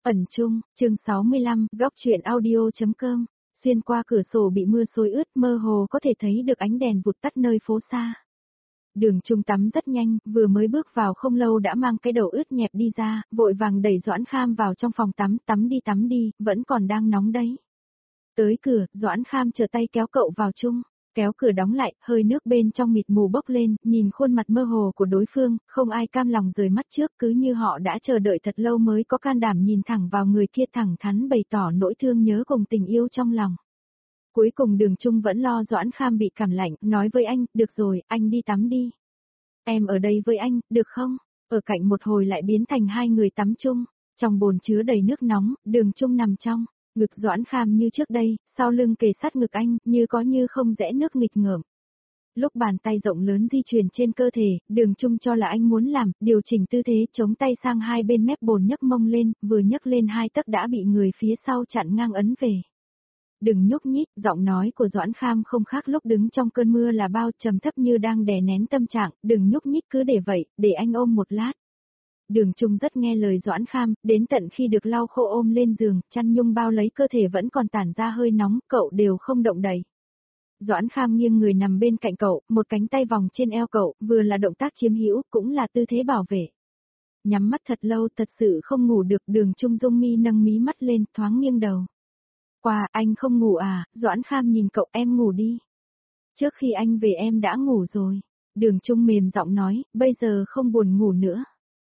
Phần chung, chương 65, góc truyện audio.com, xuyên qua cửa sổ bị mưa xối ướt mơ hồ có thể thấy được ánh đèn vụt tắt nơi phố xa. Đường Trung tắm rất nhanh, vừa mới bước vào không lâu đã mang cái đầu ướt nhẹp đi ra, vội vàng đẩy Doãn Kham vào trong phòng tắm đi, vẫn còn đang nóng đấy. Tới cửa, Doãn Kham trở tay kéo cậu vào chung. Kéo cửa đóng lại, hơi nước bên trong mịt mù bốc lên, nhìn khuôn mặt mơ hồ của đối phương, không ai cam lòng rời mắt trước, cứ như họ đã chờ đợi thật lâu mới có can đảm nhìn thẳng vào người kia, thẳng thắn bày tỏ nỗi thương nhớ cùng tình yêu trong lòng. Cuối cùng Đường Trung vẫn lo Doãn Kham bị cảm lạnh, nói với anh, được rồi, anh đi tắm đi. Em ở đây với anh, được không? Ở cạnh một hồi lại biến thành hai người tắm chung, trong bồn chứa đầy nước nóng, Đường Trung nằm trong. Ngực Doãn Kham như trước đây, sau lưng kề sát ngực anh, như có như không rẽ nước nghịch ngợm. Lúc bàn tay rộng lớn di chuyển trên cơ thể, Đường Trung cho là anh muốn làm, điều chỉnh tư thế, chống tay sang hai bên mép bồn nhấc mông lên, vừa nhấc lên 2 tấc đã bị người phía sau chặn ngang ấn về. Đừng nhúc nhích, giọng nói của Doãn Kham không khác lúc đứng trong cơn mưa là bao, trầm thấp như đang đè nén tâm trạng, đừng nhúc nhích cứ để vậy, để anh ôm một lát. Đường Trung rất nghe lời Doãn Kham, đến tận khi được lau khô ôm lên giường, chăn nhung bao lấy cơ thể vẫn còn tản ra hơi nóng, cậu đều không động đậy. Doãn Kham nghiêng người nằm bên cạnh cậu, một cánh tay vòng trên eo cậu, vừa là động tác chiếm hữu, cũng là tư thế bảo vệ. Nhắm mắt thật lâu, thật sự không ngủ được, Đường Trung dung mi nâng mí mắt lên, thoáng nghiêng đầu. Qua, anh không ngủ à? Doãn Kham nhìn cậu, em ngủ đi. Trước khi anh về em đã ngủ rồi. Đường Trung mềm giọng nói, bây giờ không buồn ngủ nữa.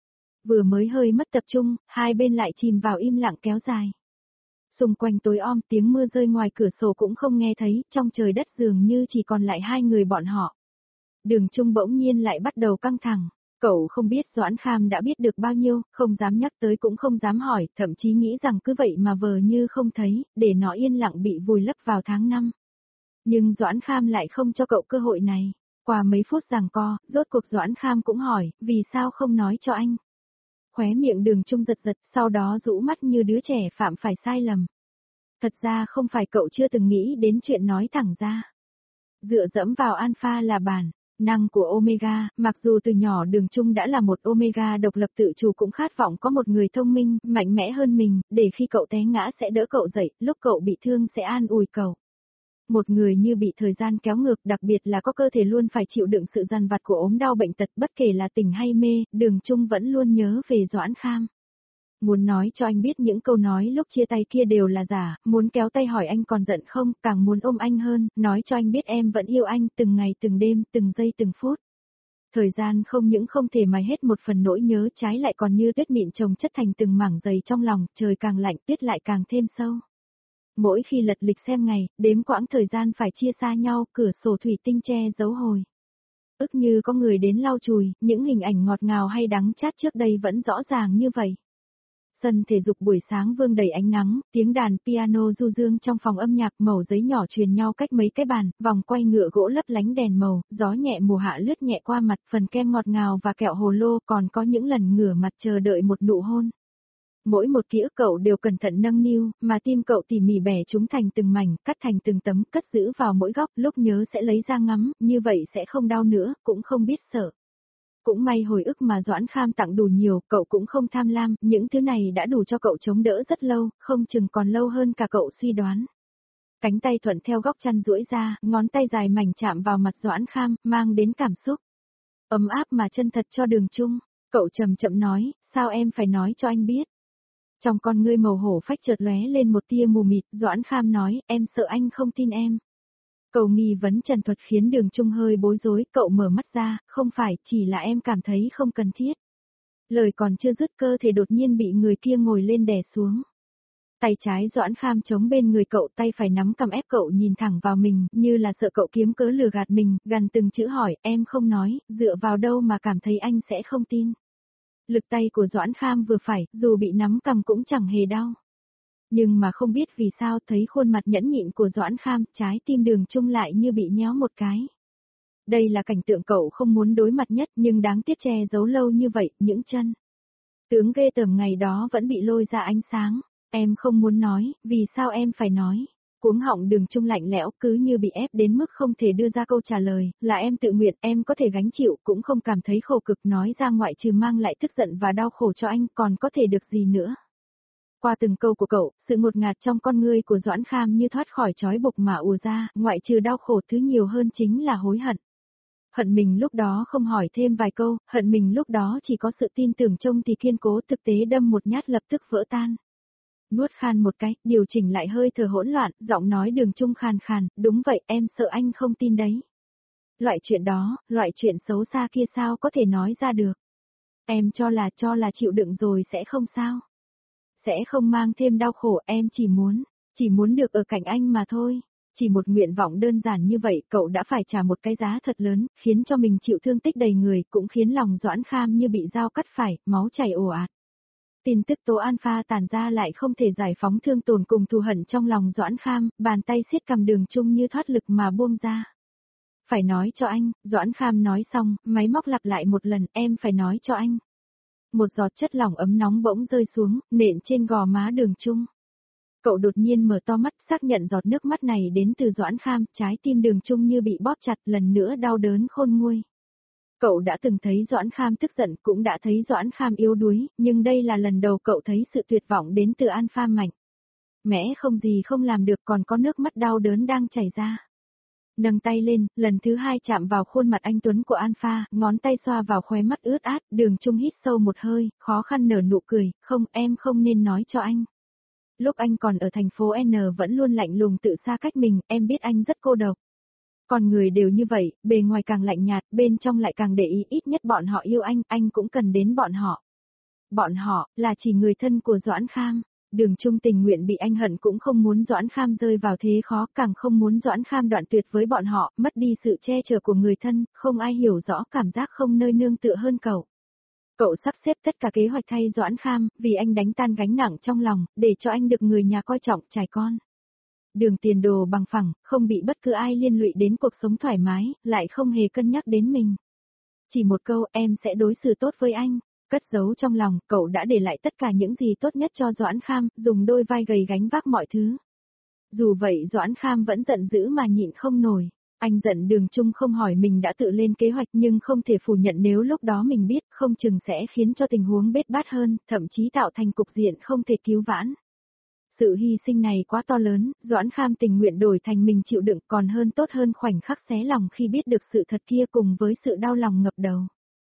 Vừa mới hơi mất tập trung, hai bên lại chìm vào im lặng kéo dài. Xung quanh tối om, tiếng mưa rơi ngoài cửa sổ cũng không nghe thấy, trong trời đất dường như chỉ còn lại hai người bọn họ. Đường Trung bỗng nhiên lại bắt đầu căng thẳng. Cậu không biết Doãn Kham đã biết được bao nhiêu, không dám nhắc tới cũng không dám hỏi, thậm chí nghĩ rằng cứ vậy mà vờ như không thấy, để nó yên lặng bị vùi lấp vào tháng 5. Nhưng Doãn Kham lại không cho cậu cơ hội này. Qua mấy phút giằng co, rốt cuộc Doãn Kham cũng hỏi, vì sao không nói cho anh? Khóe miệng Đường Trung giật giật, sau đó rũ mắt như đứa trẻ phạm phải sai lầm. Thật ra không phải cậu chưa từng nghĩ đến chuyện nói thẳng ra. Dựa dẫm vào alpha là bản năng của Omega, mặc dù từ nhỏ Đường Trung đã là một Omega độc lập tự chủ cũng khát vọng có một người thông minh, mạnh mẽ hơn mình, để khi cậu té ngã sẽ đỡ cậu dậy, lúc cậu bị thương sẽ an ủi cậu. Một người như bị thời gian kéo ngược, đặc biệt là có cơ thể luôn phải chịu đựng sự dằn vặt của ốm đau bệnh tật, bất kể là tỉnh hay mê, Đường Trung vẫn luôn nhớ về Doãn Kham. Muốn nói cho anh biết những câu nói lúc chia tay kia đều là giả, muốn kéo tay hỏi anh còn giận không, càng muốn ôm anh hơn, nói cho anh biết em vẫn yêu anh, từng ngày từng đêm, từng giây từng phút. Thời gian không những không thể mài hết một phần nỗi nhớ, trái lại còn như tuyết mịn chồng chất thành từng mảng dày trong lòng, trời càng lạnh, tuyết lại càng thêm sâu. Mỗi khi lật lịch xem ngày, đếm quãng thời gian phải chia xa nhau, cửa sổ thủy tinh che giấu hồi. Ức như có người đến lau chùi, những hình ảnh ngọt ngào hay đắng chát trước đây vẫn rõ ràng như vậy. Sân thể dục buổi sáng vương đầy ánh nắng, tiếng đàn piano du dương trong phòng âm nhạc, mẩu giấy nhỏ truyền nhau cách mấy cái bàn, vòng quay ngựa gỗ lấp lánh đèn màu, gió nhẹ mùa hạ lướt nhẹ qua mặt, phần kem ngọt ngào và kẹo hồ lô, còn có những lần ngửa mặt chờ đợi một nụ hôn. Mỗi một ký ức cậu đều cẩn thận nâng niu, mà tim cậu tỉ mỉ bẻ chúng thành từng mảnh, cắt thành từng tấm, cất giữ vào mỗi góc, lúc nhớ sẽ lấy ra ngắm, như vậy sẽ không đau nữa, cũng không biết sợ. Cũng may hồi ức mà Doãn Kham tặng đủ nhiều, cậu cũng không tham lam, những thứ này đã đủ cho cậu chống đỡ rất lâu, không chừng còn lâu hơn cả cậu suy đoán. Cánh tay thuận theo góc chăn duỗi ra, ngón tay dài mảnh chạm vào mặt Doãn Kham, mang đến cảm xúc ấm áp mà chân thật cho Đường Trung. Cậu chậm chậm nói, sao em phải nói cho anh biết? Trong con ngươi màu hổ phách chợt lóe lên một tia mù mịt, Doãn Kham nói, em sợ anh không tin em. Cậu nghi vấn trần thuật khiến Đường Trung hơi bối rối, cậu mở mắt ra, không phải, chỉ là em cảm thấy không cần thiết. Lời còn chưa dứt cơ thể đột nhiên bị người kia ngồi lên đè xuống. Tay trái Doãn Kham chống bên người cậu, tay phải nắm cằm ép cậu nhìn thẳng vào mình, như là sợ cậu kiếm cớ lừa gạt mình, gần từng chữ hỏi, em không nói, dựa vào đâu mà cảm thấy anh sẽ không tin. Lực tay của Doãn Kham vừa phải, dù bị nắm cằm cũng chẳng hề đau. Nhưng mà không biết vì sao thấy khuôn mặt nhẫn nhịn của Doãn Kham, trái tim Đường Trung lại như bị nhéo một cái. Đây là cảnh tượng cậu không muốn đối mặt nhất, nhưng đáng tiếc che giấu lâu như vậy, những chân tướng ghê tởm ngày đó vẫn bị lôi ra ánh sáng. Em không muốn nói, vì sao em phải nói? Cuống họng Đường Trung lạnh lẽo, cứ như bị ép đến mức không thể đưa ra câu trả lời, là em tự nguyện, em có thể gánh chịu, cũng không cảm thấy khổ cực, nói ra ngoại trừ mang lại tức giận và đau khổ cho anh, còn có thể được gì nữa? Qua từng câu của cậu, sự ngột ngạt trong con ngươi của Doãn Kham như thoát khỏi trói buộc mà ùa ra, ngoại trừ đau khổ thứ nhiều hơn chính là hối hận. Hận mình lúc đó không hỏi thêm vài câu, hận mình lúc đó chỉ có sự tin tưởng trông thì kiên cố, thực tế đâm một nhát lập tức vỡ tan. Nuốt khan một cái, điều chỉnh lại hơi thở hỗn loạn, giọng nói Đường Trung khàn khàn, đúng vậy, em sợ anh không tin đấy. Loại chuyện đó, loại chuyện xấu xa kia sao có thể nói ra được. Em cho là chịu đựng rồi sẽ không sao. Sẽ không mang thêm đau khổ, em chỉ muốn được ở cạnh anh mà thôi. Chỉ một nguyện vọng đơn giản như vậy cậu đã phải trả một cái giá thật lớn, khiến cho mình chịu thương tích đầy người, cũng khiến lòng Doãn Kham như bị dao cắt phải, máu chảy ồ ạt. Tin tức tố alpha tàn ra lại không thể giải phóng thương tổn cùng thù hận trong lòng Doãn Kham, bàn tay siết cầm Đường Trung như thoát lực mà buông ra. Phải nói cho anh, Doãn Kham nói xong, máy móc lặp lại một lần, em phải nói cho anh. Một giọt chất lỏng ấm nóng bỗng rơi xuống, nện trên gò má Đường Trung. Cậu đột nhiên mở to mắt, xác nhận giọt nước mắt này đến từ Doãn Kham, trái tim Đường Trung như bị bóp chặt, lần nữa đau đớn khôn nguôi. Cậu đã từng thấy Doãn Kham tức giận, cũng đã thấy Doãn Kham yếu đuối, nhưng đây là lần đầu cậu thấy sự tuyệt vọng đến từ Alpha mạnh. Mẽ không gì không làm được, còn có nước mắt đau đớn đang chảy ra. Nâng tay lên, lần thứ hai chạm vào khuôn mặt anh tuấn của Alpha, ngón tay xoa vào khóe mắt ướt át, Đường Trung hít sâu một hơi, khó khăn nở nụ cười, không, em không nên nói cho anh. Lúc anh còn ở thành phố N vẫn luôn lạnh lùng tự xa cách mình, em biết anh rất cô độc. Con người đều như vậy, bề ngoài càng lạnh nhạt, bên trong lại càng để ý, ít nhất bọn họ yêu anh cũng cần đến bọn họ. Bọn họ, là chỉ người thân của Doãn Kham. Đường Trung tình nguyện bị anh hận cũng không muốn Doãn Kham rơi vào thế khó, càng không muốn Doãn Kham đoạn tuyệt với bọn họ, mất đi sự che chở của người thân, không ai hiểu rõ cảm giác không nơi nương tựa hơn cậu. Cậu sắp xếp tất cả kế hoạch thay Doãn Kham, vì anh đánh tan gánh nặng trong lòng, để cho anh được người nhà coi trọng, trải con. Đường tiền đồ bằng phẳng, không bị bất cứ ai liên lụy đến cuộc sống thoải mái, lại không hề cân nhắc đến mình. Chỉ một câu, em sẽ đối xử tốt với anh. Cất giấu trong lòng, cậu đã để lại tất cả những gì tốt nhất cho Doãn Kham, dùng đôi vai gầy gánh vác mọi thứ. Dù vậy Doãn Kham vẫn giận dữ mà nhịn không nổi. Anh giận Đường Trung không hỏi mình đã tự lên kế hoạch, nhưng không thể phủ nhận nếu lúc đó mình biết, không chừng sẽ khiến cho tình huống bết bát hơn, thậm chí tạo thành cục diện không thể cứu vãn. Sự hy sinh này quá to lớn, Doãn Kham tình nguyện đổi thành mình chịu đựng, còn hơn tốt hơn khoảnh khắc xé lòng khi biết được sự thật kia cùng với sự đau lòng ngập đầu.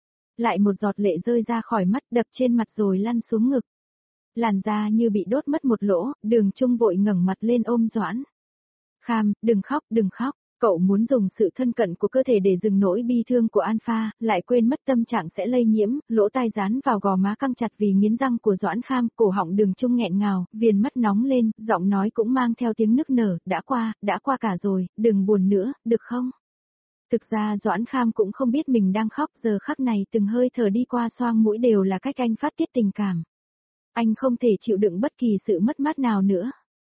Lại một giọt lệ rơi ra khỏi mắt, đập trên mặt rồi lăn xuống ngực. Làn da như bị đốt mất một lỗ, Đường Trung vội ngẩng mặt lên ôm Doãn Kham, đừng khóc, đừng khóc. Cậu muốn dùng sự thân cận của cơ thể để dừng nỗi bi thương của Alpha, lại quên mất tâm trạng sẽ lây nhiễm, lỗ tai dán vào gò má căng chặt vì nghiến răng của Doãn Kham, cổ họng Đường Trung nghẹn ngào, viền mắt nóng lên, giọng nói cũng mang theo tiếng nức nở, đã qua cả rồi, đừng buồn nữa, được không? Thực ra Doãn Kham cũng không biết mình đang khóc, giờ khắc này từng hơi thở đi qua xoang mũi đều là cách anh phát tiết tình cảm. Anh không thể chịu đựng bất kỳ sự mất mát nào nữa.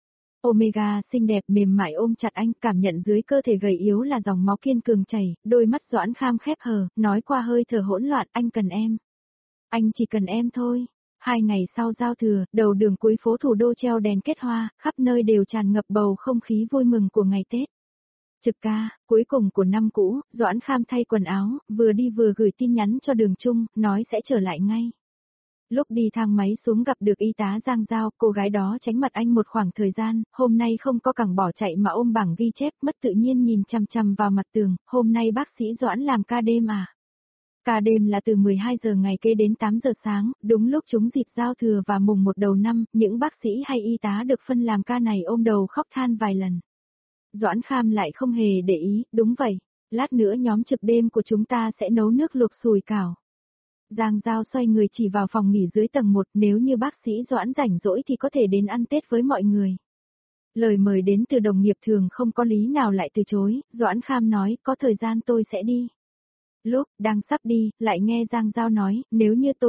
Omega xinh đẹp mềm mại ôm chặt anh, cảm nhận dưới cơ thể gầy yếu là dòng máu kiên cường chảy, đôi mắt Doãn Kham khép hờ, nói qua hơi thở hỗn loạn, anh cần em. Anh chỉ cần em thôi. 2 ngày sau giao thừa, đầu đường cuối phố thủ đô treo đèn kết hoa, khắp nơi đều tràn ngập bầu không khí vui mừng của ngày Tết. Trực ca, cuối cùng của năm cũ, Doãn Kham thay quần áo, vừa đi vừa gửi tin nhắn cho Đường Trung, nói sẽ trở lại ngay. Lúc đi thang máy xuống gặp được y tá Giang Giao, cô gái đó tránh mặt anh một khoảng thời gian, hôm nay không có cẳng bỏ chạy mà ôm bảng ghi chép, mất tự nhiên nhìn chằm chằm vào mặt tường, hôm nay bác sĩ Doãn làm ca đêm à? Ca đêm là từ 12 giờ ngày kê đến 8 giờ sáng, đúng lúc chúng dịp giao thừa và mùng 1 đầu năm, những bác sĩ hay y tá được phân làm ca này ôm đầu khóc than vài lần. Doãn Kham lại không hề để ý, đúng vậy, lát nữa nhóm trực đêm của chúng ta sẽ nấu nước luộc sùi cảo. Giang Giao xoay người chỉ vào phòng nghỉ dưới tầng 1, nếu như bác sĩ Doãn rảnh rỗi thì có thể đến ăn Tết với mọi người. Lời mời đến từ đồng nghiệp thường không có lý nào lại từ chối, Doãn Kham nói, có thời gian tôi sẽ đi. Lúc đang sắp đi, lại nghe Giang Giao nói, nếu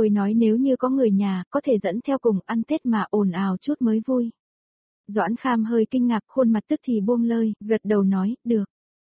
như có người nhà, có thể dẫn theo cùng ăn Tết mà ồn ào chút mới vui. Doãn Kham hơi kinh ngạc, khuôn mặt tức thì buông lơi, gật đầu nói, được.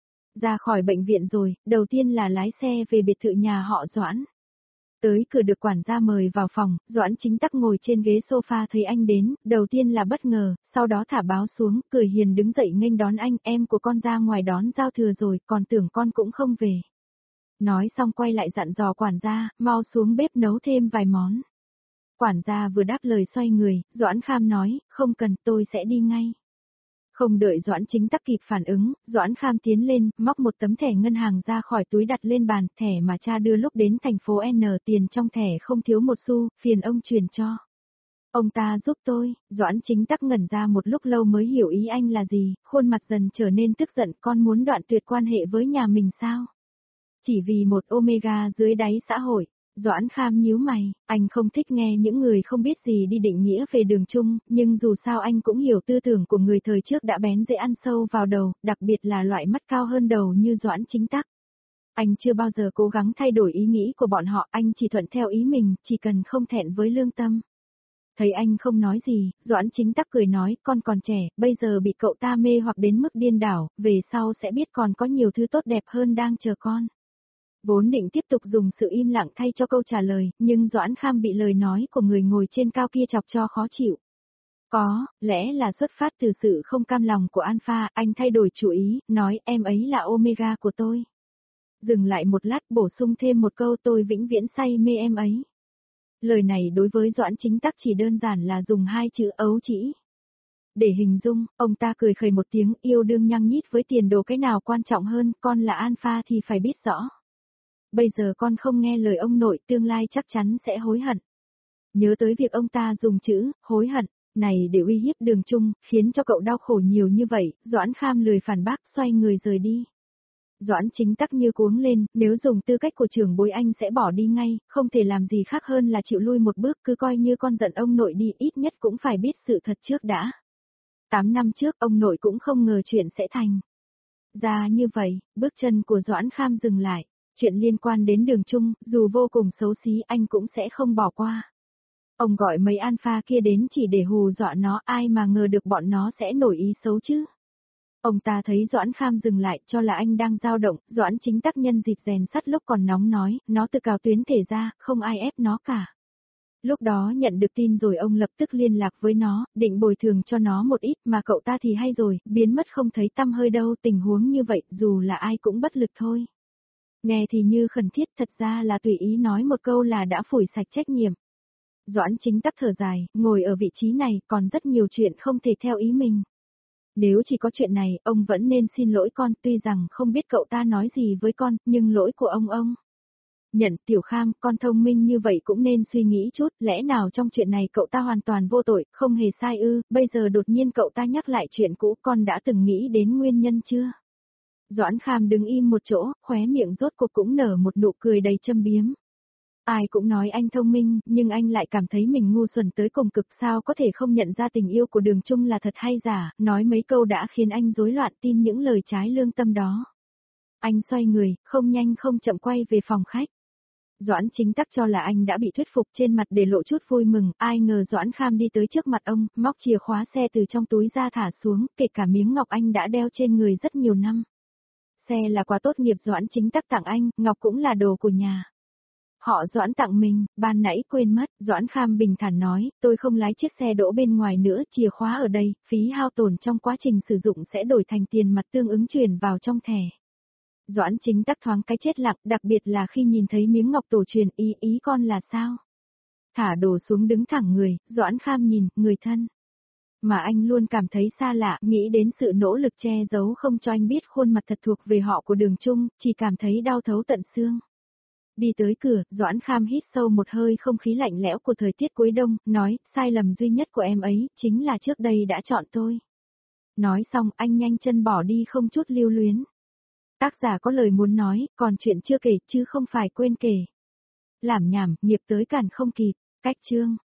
Ra khỏi bệnh viện rồi, đầu tiên là lái xe về biệt thự nhà họ Doãn. Tới cửa được quản gia mời vào phòng, Doãn Chính Tắc ngồi trên ghế sofa thấy anh đến, đầu tiên là bất ngờ, sau đó thả báo xuống, cười hiền đứng dậy nghênh đón anh, em của con ra ngoài đón giao thừa rồi, còn tưởng con cũng không về. Nói xong quay lại dặn dò quản gia, mau xuống bếp nấu thêm vài món. Quản gia vừa đáp lời xoay người, Doãn Kham nói, không cần, tôi sẽ đi ngay. Không đợi Doãn Chính Tắc kịp phản ứng, Doãn Kham tiến lên, móc một tấm thẻ ngân hàng ra khỏi túi đặt lên bàn, thẻ mà cha đưa lúc đến thành phố N, tiền trong thẻ không thiếu một xu, phiền ông truyền cho. Ông ta giúp tôi, Doãn Chính Tắc ngẩn ra một lúc lâu mới hiểu ý anh là gì, khuôn mặt dần trở nên tức giận, con muốn đoạn tuyệt quan hệ với nhà mình sao? Chỉ vì một omega dưới đáy xã hội. Doãn Kham nhíu mày, anh không thích nghe những người không biết gì đi định nghĩa về Đường Trung, nhưng dù sao anh cũng hiểu tư tưởng của người thời trước đã bén dễ ăn sâu vào đầu, đặc biệt là loại mắt cao hơn đầu như Doãn Chính Tắc. Anh chưa bao giờ cố gắng thay đổi ý nghĩ của bọn họ, anh chỉ thuận theo ý mình, chỉ cần không thẹn với lương tâm. Thấy anh không nói gì, Doãn Chính Tắc cười nói, con còn trẻ, bây giờ bị cậu ta mê hoặc đến mức điên đảo, về sau sẽ biết còn có nhiều thứ tốt đẹp hơn đang chờ con. Vốn định tiếp tục dùng sự im lặng thay cho câu trả lời, nhưng Doãn Kham bị lời nói của người ngồi trên cao kia chọc cho khó chịu. Có, lẽ là xuất phát từ sự không cam lòng của Alpha, anh thay đổi chủ ý, nói em ấy là Omega của tôi. Dừng lại một lát bổ sung thêm một câu, tôi vĩnh viễn say mê em ấy. Lời này đối với Doãn Chính Tắc chỉ đơn giản là dùng hai chữ ấu trĩ. Để hình dung, ông ta cười khẩy một tiếng, yêu đương nhăng nhít với tiền đồ cái nào quan trọng hơn, con là Alpha thì phải biết rõ. Bây giờ con không nghe lời ông nội, tương lai chắc chắn sẽ hối hận. Nhớ tới việc ông ta dùng chữ hối hận này để uy hiếp Đường Trung, khiến cho cậu đau khổ nhiều như vậy, Doãn Kham lười phản bác, xoay người rời đi. Doãn Chính Tắc như cuống lên, nếu dùng tư cách của trưởng bối anh sẽ bỏ đi ngay, không thể làm gì khác hơn là chịu lui một bước, cứ coi như con giận ông nội đi, ít nhất cũng phải biết sự thật trước đã. 8 năm trước ông nội cũng không ngờ chuyện sẽ thành ra như vậy, bước chân của Doãn Kham dừng lại. Chuyện liên quan đến Đường Trung, dù vô cùng xấu xí anh cũng sẽ không bỏ qua. Ông gọi mấy alpha kia đến chỉ để hù dọa nó, ai mà ngờ được bọn nó sẽ nổi ý xấu chứ. Ông ta thấy Doãn Kham dừng lại, cho là anh đang dao động, Doãn Chính Tắc nhân dịp rèn sắt lúc còn nóng nói, nó tự cào tuyến thể ra, không ai ép nó cả. Lúc đó nhận được tin rồi ông lập tức liên lạc với nó, định bồi thường cho nó một ít, mà cậu ta thì hay rồi, biến mất không thấy tăm hơi đâu, tình huống như vậy, dù là ai cũng bất lực thôi. Nghe thì như khẩn thiết, thật ra là tùy ý nói một câu là đã phủi sạch trách nhiệm. Doãn Chính Tắc thở dài, ngồi ở vị trí này, còn rất nhiều chuyện không thể theo ý mình. Nếu chỉ có chuyện này, ông vẫn nên xin lỗi con, tuy rằng không biết cậu ta nói gì với con, nhưng lỗi của ông. Nhận Tiểu Kham, con thông minh như vậy cũng nên suy nghĩ chút, lẽ nào trong chuyện này cậu ta hoàn toàn vô tội, không hề sai ư, bây giờ đột nhiên cậu ta nhắc lại chuyện cũ, con đã từng nghĩ đến nguyên nhân chưa? Doãn Kham đứng im một chỗ, khóe miệng rốt cuộc cũng nở một nụ cười đầy châm biếm. Ai cũng nói anh thông minh, nhưng anh lại cảm thấy mình ngu xuẩn tới cùng cực, sao có thể không nhận ra tình yêu của Đường Trung là thật hay giả, nói mấy câu đã khiến anh rối loạn tin những lời trái lương tâm đó. Anh xoay người, không nhanh không chậm quay về phòng khách. Doãn Chính Tắc cho là anh đã bị thuyết phục, trên mặt để lộ chút vui mừng, ai ngờ Doãn Kham đi tới trước mặt ông, móc chìa khóa xe từ trong túi ra thả xuống, kể cả miếng ngọc anh đã đeo trên người rất nhiều năm. Xe là quà tốt nghiệp Doãn Chính Tắc tặng anh, ngọc cũng là đồ của nhà. Họ Doãn tặng mình, ban nãy quên mất, Doãn Kham bình thản nói, tôi không lái chiếc xe đỗ bên ngoài nữa, chìa khóa ở đây, phí hao tổn trong quá trình sử dụng sẽ đổi thành tiền mặt tương ứng chuyển vào trong thẻ. Doãn Chính Tắc thoáng cái chết lặng, đặc biệt là khi nhìn thấy miếng ngọc tổ truyền, ý con là sao? Thả đồ xuống đứng thẳng người, Doãn Kham nhìn, người thân. Mà anh luôn cảm thấy xa lạ, nghĩ đến sự nỗ lực che giấu không cho anh biết khuôn mặt thật thuộc về họ của Đường Trung, chỉ cảm thấy đau thấu tận xương. Đi tới cửa, Doãn Kham hít sâu một hơi không khí lạnh lẽo của thời tiết cuối đông, nói, sai lầm duy nhất của em ấy, chính là trước đây đã chọn tôi. Nói xong, anh nhanh chân bỏ đi không chút lưu luyến. Tác giả có lời muốn nói, còn chuyện chưa kể chứ không phải quên kể. Lảm nhảm, nghiệp tới cản không kịp, cách chương.